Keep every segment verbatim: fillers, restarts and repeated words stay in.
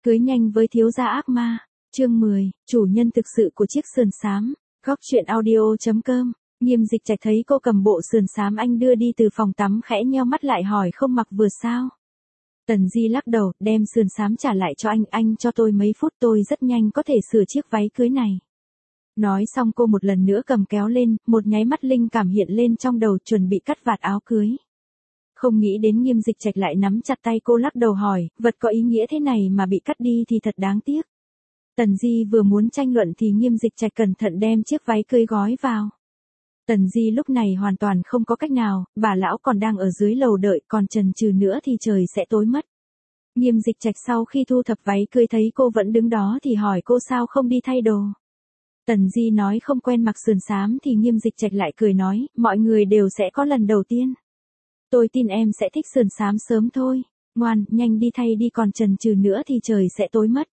Cưới nhanh với thiếu gia ác ma. Chương mười, chủ nhân thực sự của chiếc sườn xám. Góc truyện audio chấm com. Nghiêm Dịch Trạch thấy cô cầm bộ sườn xám anh đưa đi từ phòng tắm khẽ nheo mắt lại hỏi không mặc vừa sao. Tần Di lắc đầu, đem sườn xám trả lại cho anh, anh cho tôi mấy phút tôi rất nhanh có thể sửa chiếc váy cưới này. Nói xong cô một lần nữa cầm kéo lên, một nháy mắt linh cảm hiện lên trong đầu chuẩn bị cắt vạt áo cưới. Không nghĩ đến Nghiêm Dịch Trạch lại nắm chặt tay cô lắc đầu hỏi, vật có ý nghĩa thế này mà bị cắt đi thì thật đáng tiếc. Tần Di vừa muốn tranh luận thì Nghiêm Dịch Trạch cẩn thận đem chiếc váy cưới gói vào. Tần Di lúc này hoàn toàn không có cách nào, bà lão còn đang ở dưới lầu đợi, còn chần chừ nữa thì trời sẽ tối mất. Nghiêm Dịch Trạch sau khi thu thập váy cưới thấy cô vẫn đứng đó thì hỏi cô sao không đi thay đồ. Tần Di nói không quen mặc sườn xám thì Nghiêm Dịch Trạch lại cười nói, mọi người đều sẽ có lần đầu tiên. Tôi tin em sẽ thích sườn xám sớm thôi, ngoan, nhanh đi thay đi còn chần chừ nữa thì trời sẽ tối mất.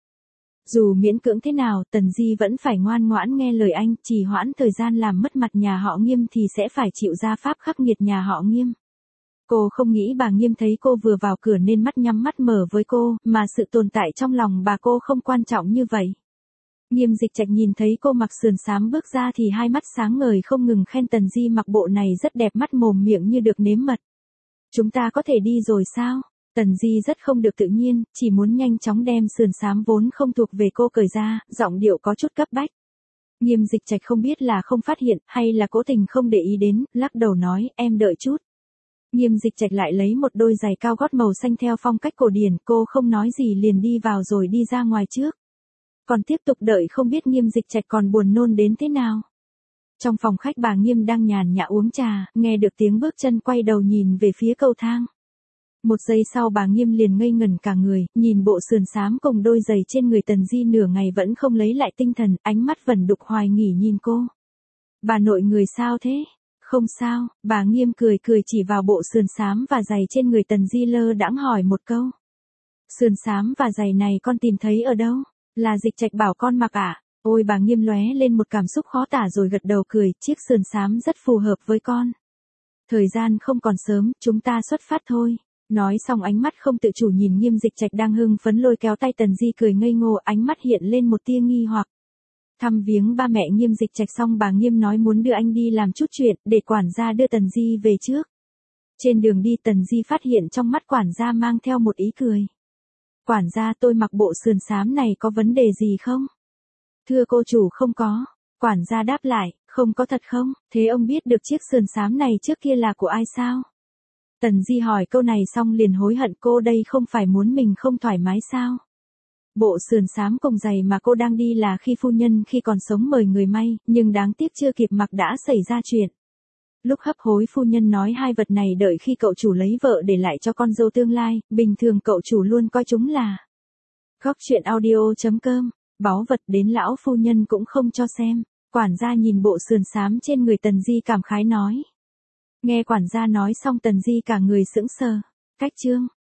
Dù miễn cưỡng thế nào, Tần Di vẫn phải ngoan ngoãn nghe lời anh, trì hoãn thời gian làm mất mặt nhà họ Nghiêm thì sẽ phải chịu gia pháp khắc nghiệt nhà họ Nghiêm. Cô không nghĩ bà Nghiêm thấy cô vừa vào cửa nên mắt nhắm mắt mở với cô, mà sự tồn tại trong lòng bà cô không quan trọng như vậy. Nghiêm Dịch Trạch nhìn thấy cô mặc sườn xám bước ra thì hai mắt sáng ngời không ngừng khen Tần Di mặc bộ này rất đẹp, mắt mồm miệng như được nếm mật. Chúng ta có thể đi rồi sao? Tần Di rất không được tự nhiên, chỉ muốn nhanh chóng đem sườn xám vốn không thuộc về cô cởi ra, giọng điệu có chút cấp bách. Nghiêm Dịch Trạch không biết là không phát hiện, hay là cố tình không để ý đến, lắc đầu nói, em đợi chút. Nghiêm Dịch Trạch lại lấy một đôi giày cao gót màu xanh theo phong cách cổ điển, cô không nói gì liền đi vào rồi đi ra ngoài trước. Còn tiếp tục đợi không biết Nghiêm Dịch Trạch còn buồn nôn đến thế nào. Trong phòng khách bà Nghiêm đang nhàn nhã uống trà, nghe được tiếng bước chân quay đầu nhìn về phía cầu thang. Một giây sau bà Nghiêm liền ngây ngẩn cả người, nhìn bộ sườn xám cùng đôi giày trên người Tần Di nửa ngày vẫn không lấy lại tinh thần, ánh mắt vẩn đục hoài nghỉ nhìn cô. Bà nội người sao thế? Không sao, bà Nghiêm cười cười chỉ vào bộ sườn xám và giày trên người Tần Di lơ đãng hỏi một câu. Sườn xám và giày này con tìm thấy ở đâu? Là Dịch Trạch bảo con mặc à? Ôi bà Nghiêm lóe lên một cảm xúc khó tả rồi gật đầu cười, chiếc sườn xám rất phù hợp với con. Thời gian không còn sớm, chúng ta xuất phát thôi. Nói xong ánh mắt không tự chủ nhìn Nghiêm Dịch Trạch đang hưng phấn lôi kéo tay Tần Di cười ngây ngô, ánh mắt hiện lên một tia nghi hoặc. Thăm viếng ba mẹ Nghiêm Dịch Trạch xong bà Nghiêm nói muốn đưa anh đi làm chút chuyện, để quản gia đưa Tần Di về trước. Trên đường đi Tần Di phát hiện trong mắt quản gia mang theo một ý cười. Quản gia tôi mặc bộ sườn xám này có vấn đề gì không? Thưa cô chủ không có. Quản gia đáp lại, không có thật không? Thế ông biết được chiếc sườn xám này trước kia là của ai sao? Tần Di hỏi câu này xong liền hối hận, cô đây không phải muốn mình không thoải mái sao? Bộ sườn xám cùng giày mà cô đang đi là khi phu nhân khi còn sống mời người may, nhưng đáng tiếc chưa kịp mặc đã xảy ra chuyện. Lúc hấp hối phu nhân nói hai vật này đợi khi cậu chủ lấy vợ để lại cho con dâu tương lai, bình thường cậu chủ luôn coi chúng là. Góc truyện audio chấm com, báu vật đến lão phu nhân cũng không cho xem. Quản gia nhìn bộ sườn xám trên người Tần Di cảm khái nói. Nghe quản gia nói xong Tần Di cả người sững sờ. Cách chương.